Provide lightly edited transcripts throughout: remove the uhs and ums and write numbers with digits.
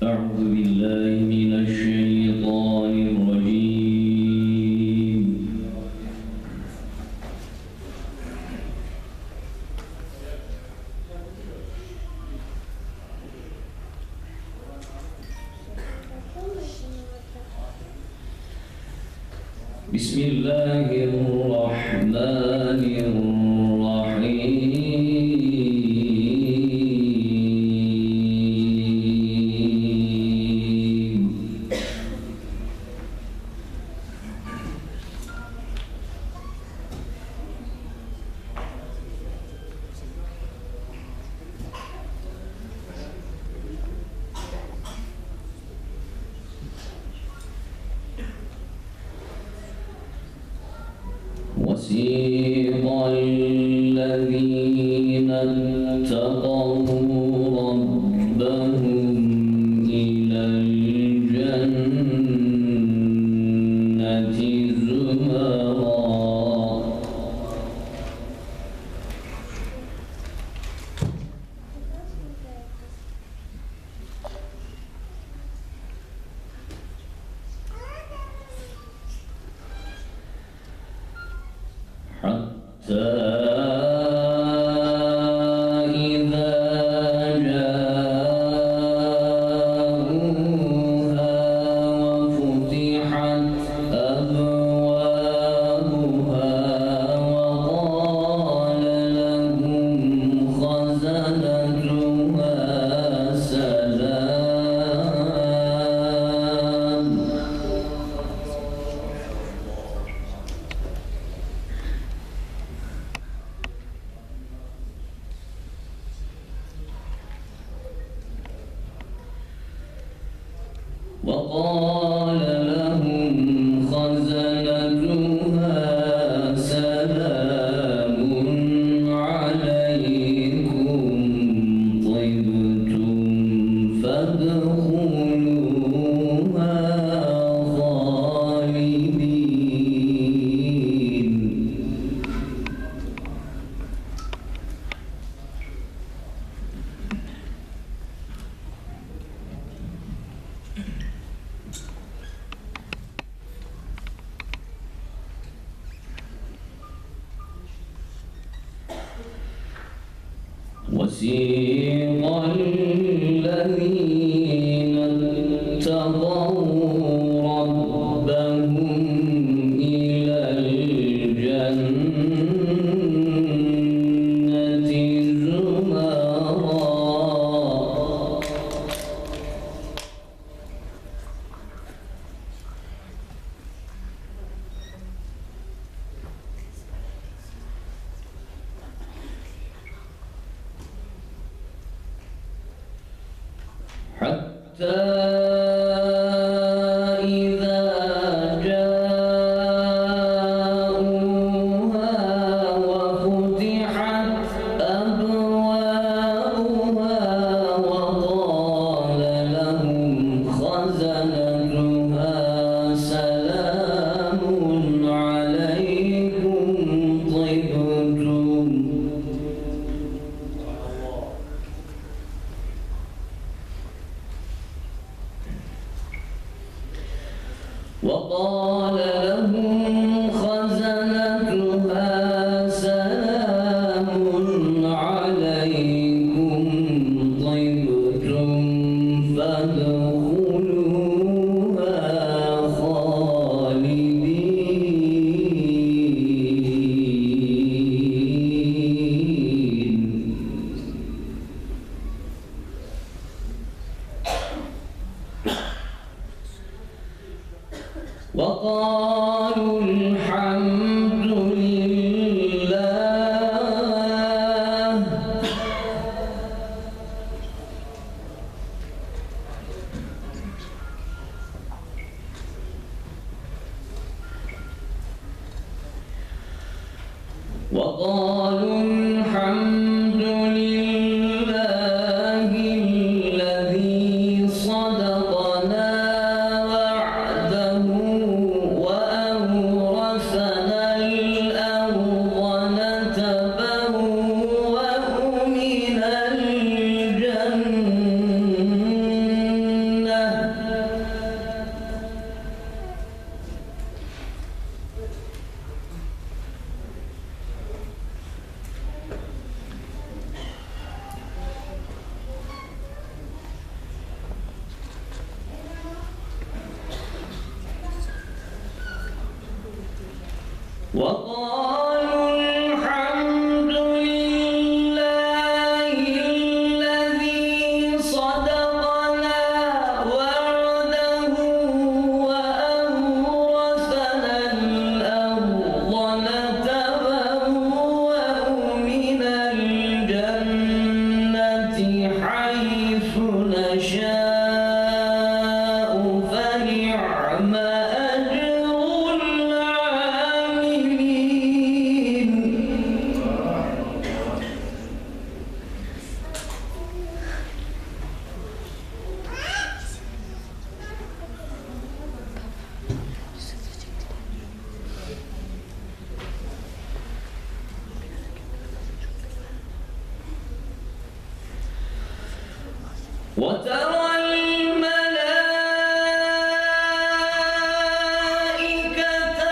أعوذ بالله من الشيطان الرجيم. بسم الله الرحمن الرحيم. وسيق الذين اتقوا ربهم إلى الجنة زمرا حتى إذا جاءوها وفتحت أبوابها وقال لهم خزنتها سلام. وقال لهم خزنتها سلام عليكم طبتم فادخلوها خالدين. وسيق الذين اتقوا ربهم إلى الجنة زمرا حتى إذا جاءوها وفتحت أبوابها وقال لهم خزنتها سلام عليكم طبتم. وقال لهم خزنتها سلام عليكم طبتم فادخلوها خالدين. وقال وقالوا الحمد لله الذي صدقنا وعده وأورثنا الأرض نتبوأ من الجنة حيث نشاء فنعم أجر العاملين. وترى الملائكة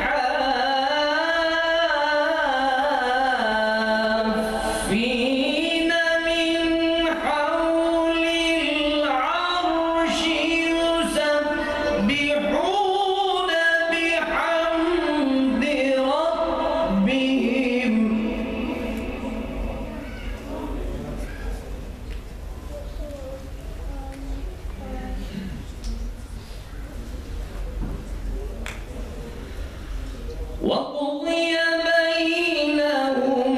حافين من حول العرش يسبحون بحمد ربهم وقضي بينهم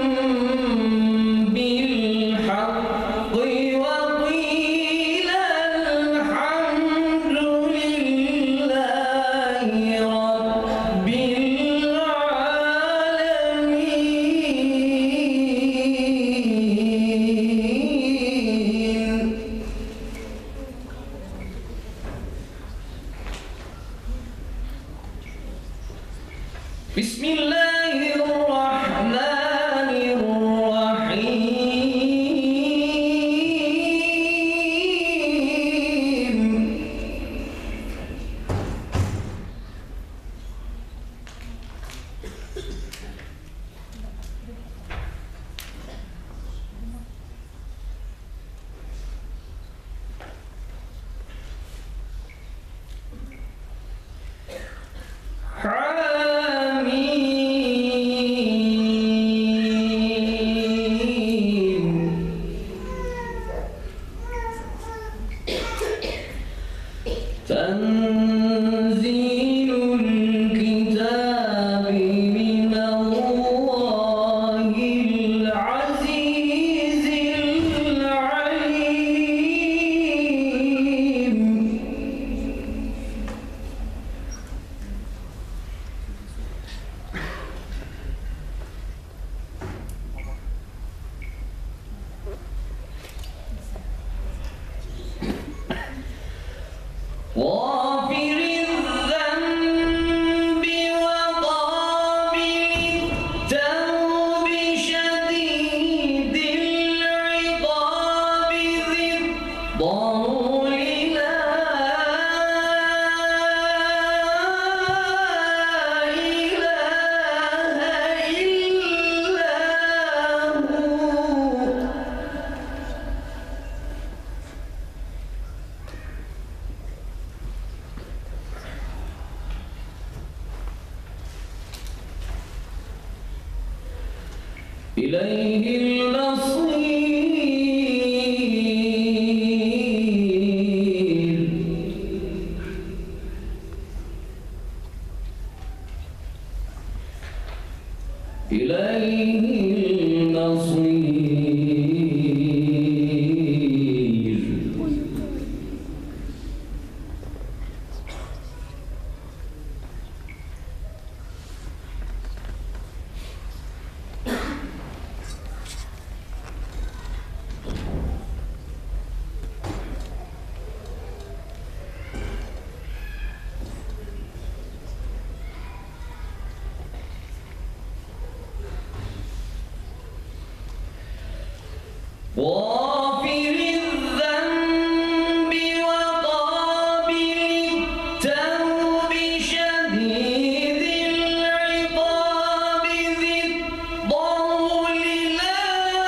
بالحق وقيل الحمد لله رب العالمين. بسم الله الرحمن الرحيم. تنزيل الكتاب من الله العزيز العليم. غافر الذنب وقابل التوب شديد العقاب ذي الطول لا إله إلا هو. إليه المصير. إليه المصير. غافر الذنب وقابل التوب شديد العقاب ذي الطول لا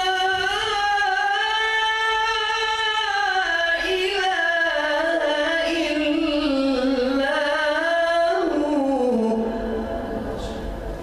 إله إلا هو.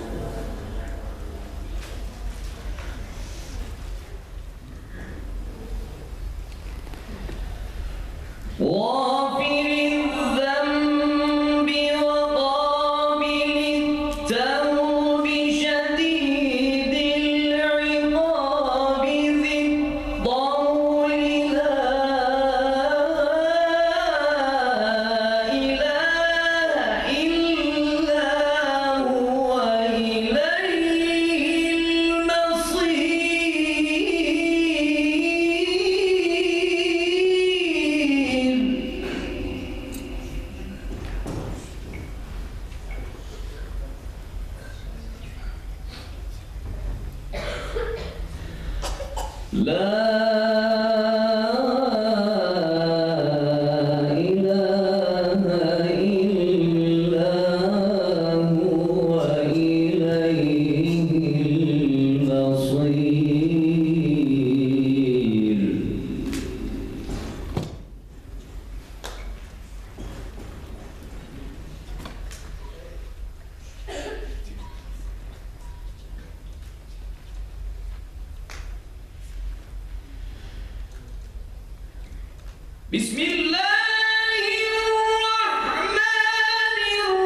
غافر الذنب وقابل التوب شديد العقاب ذي الطول لا إله إلا هو إليه بسم الله الرحمن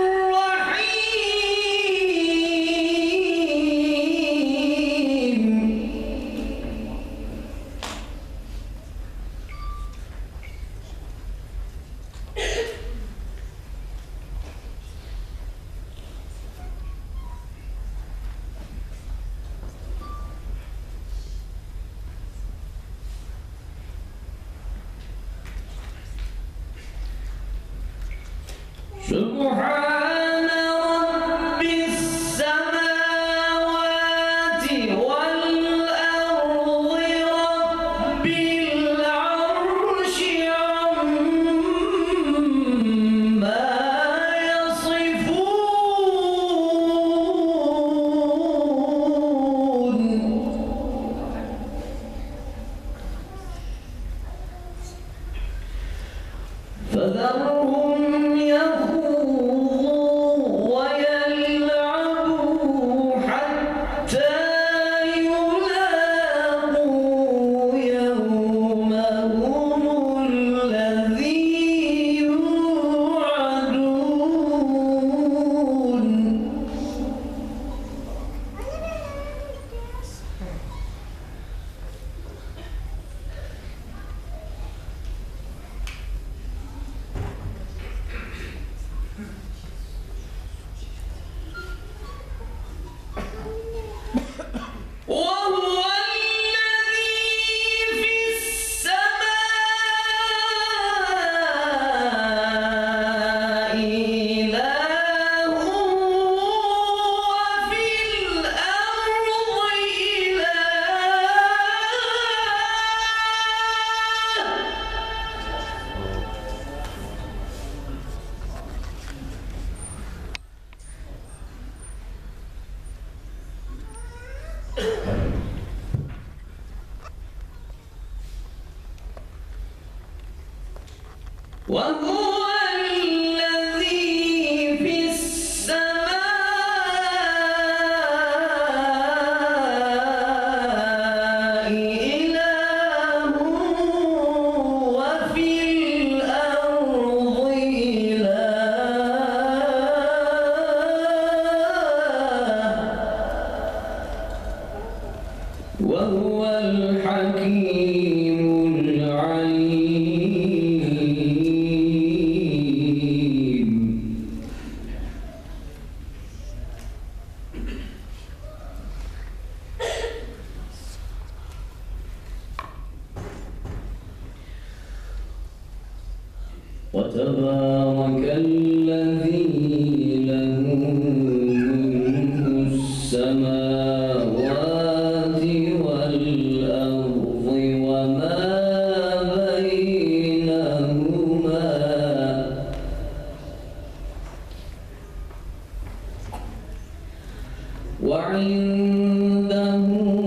الرحيم سبحان رب السماوات والأرض رب العرش عما يصفون فذرهم وهو الذي في السماء إله وفي الأرض إله وهو الحكيم العليم. وتبارك الذي له ملك السماوات والأرض وما بينهما وعنده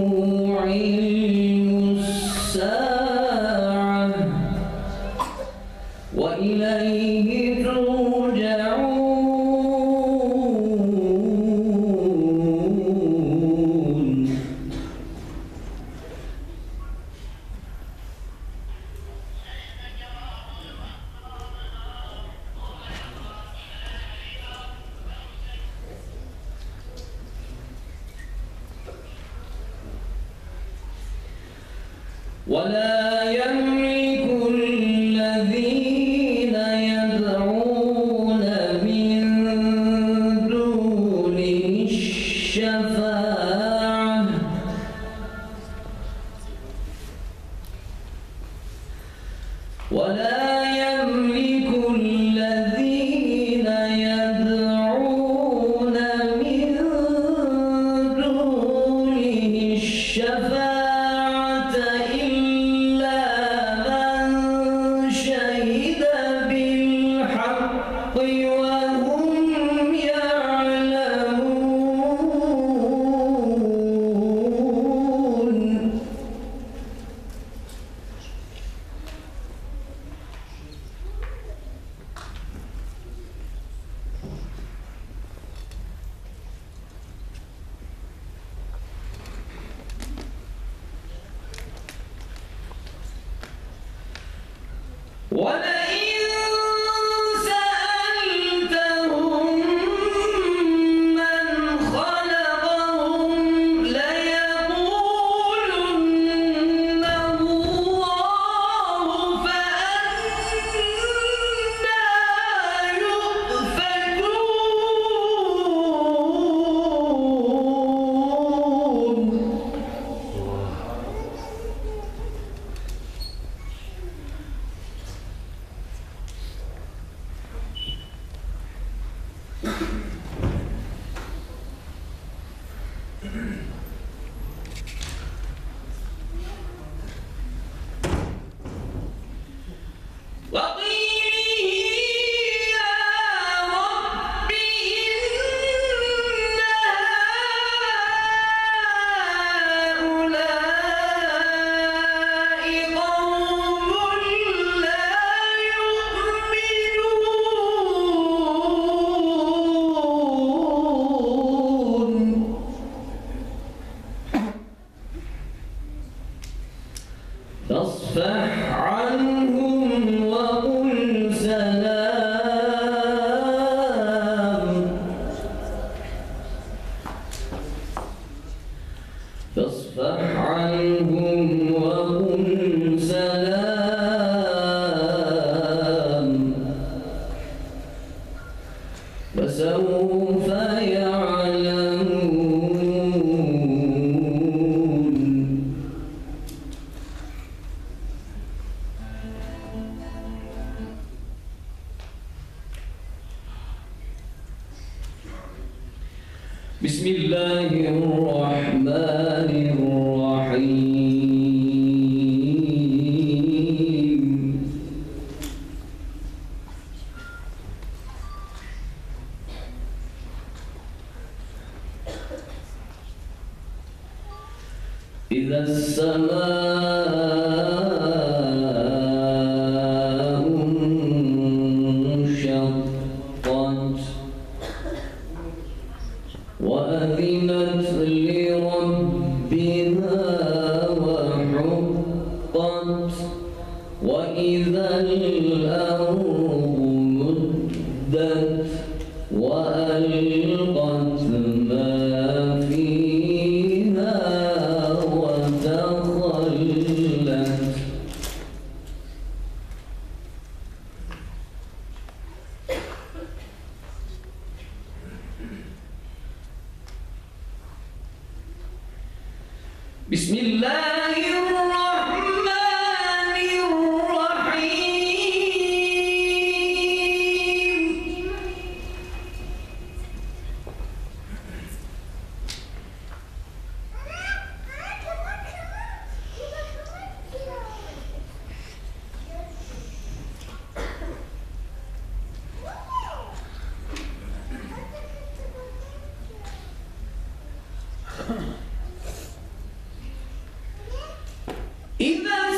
علم الساعة وإليه ترجعون. ولا يملك الذين يدعون من دونه الشفاعة ولا يملك الذين يدعون من دونه الشفاعة إلا من شهد بالحق وهم يعلمون ولئن سألتهم من خلقهم ليقولن الله فأنى يؤفكون وقيله يا رب إن هؤلاء قوم لا يؤمنون فاصفح عنهم وقل سلام فاصفح عنهم وقل سلام فسوف يعلمون بسم الله الرحمن الرحيم إذا السماء انشقت وأذنت لربها وحقت وإذا الأرض مدت وألقت ما فيها وتخلت بسم الله الرحمن الرحيم إذا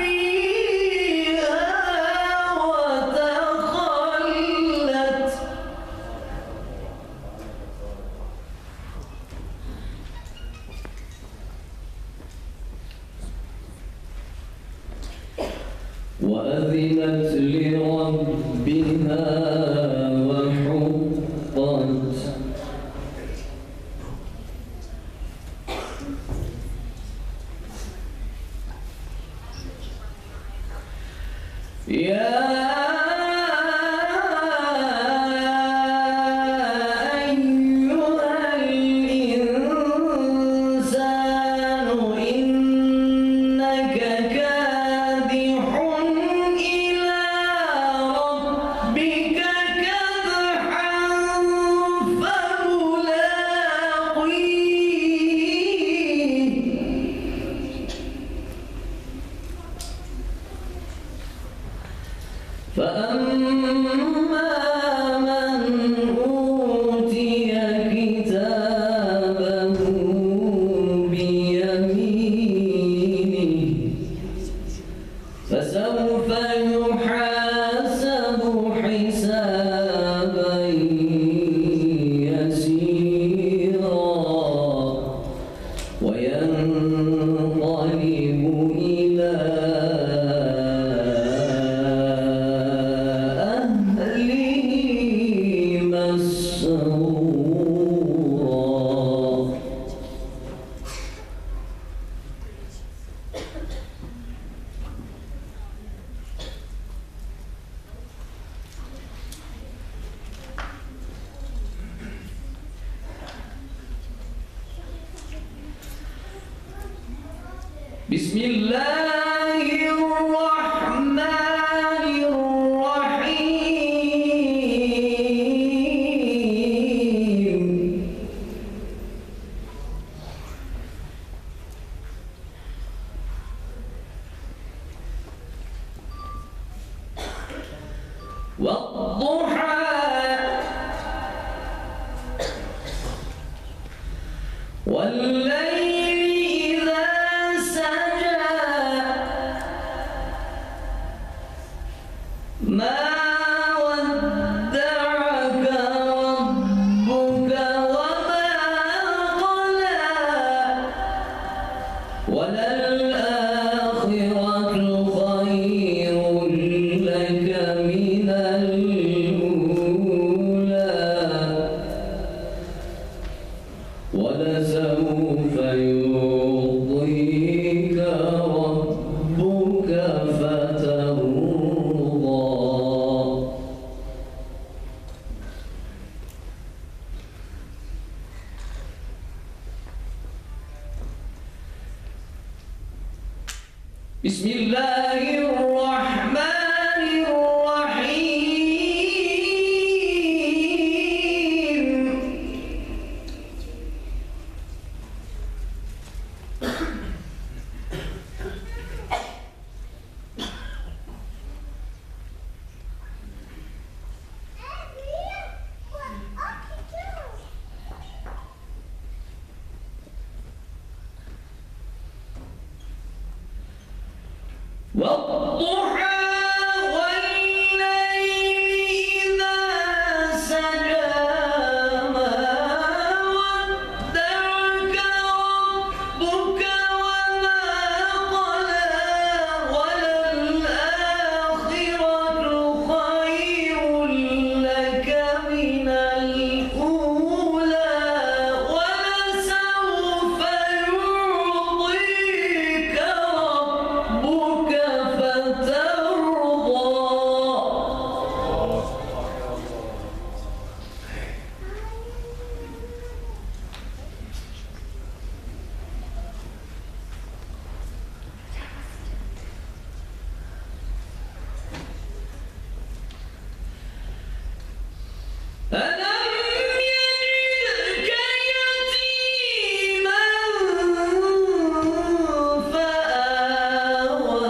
السماء وأذنت لربها وحقت يا فأما من أوتي كتابه بيمينه فسوف يحاسب حسابا يسيرا وينقلب إلى بسم الله الرحمن الرحيم والضحى والليل ما ودعك ربك وما قلى وللآخرة خير لك من الأولى ولسوف يعطيك ربك فترضى بسم الله الرحمن الرحيم والضحى والليل إذا سجى ما ودعك ربك وما قلى وللآخرة خير لك من الأولى ولسوف يعطيك ربك فترضى ألم يجدك يتيما فآوى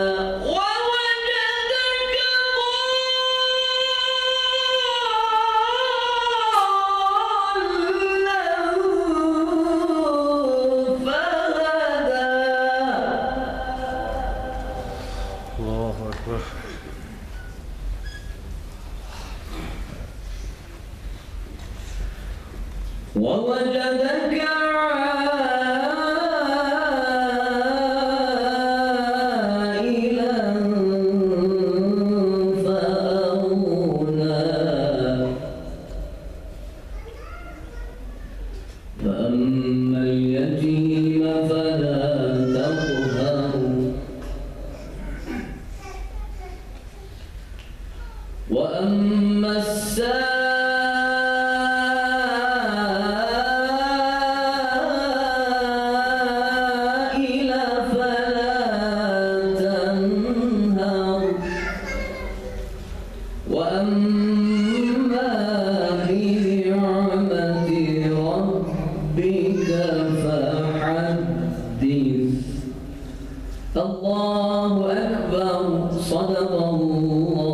ووجدك ضالا فهدى الله أكبر. ووجدك عائلا وأما السائل فلا تنهر وأما بنعمة ربك فحدث. الله أكبر. صدق الله.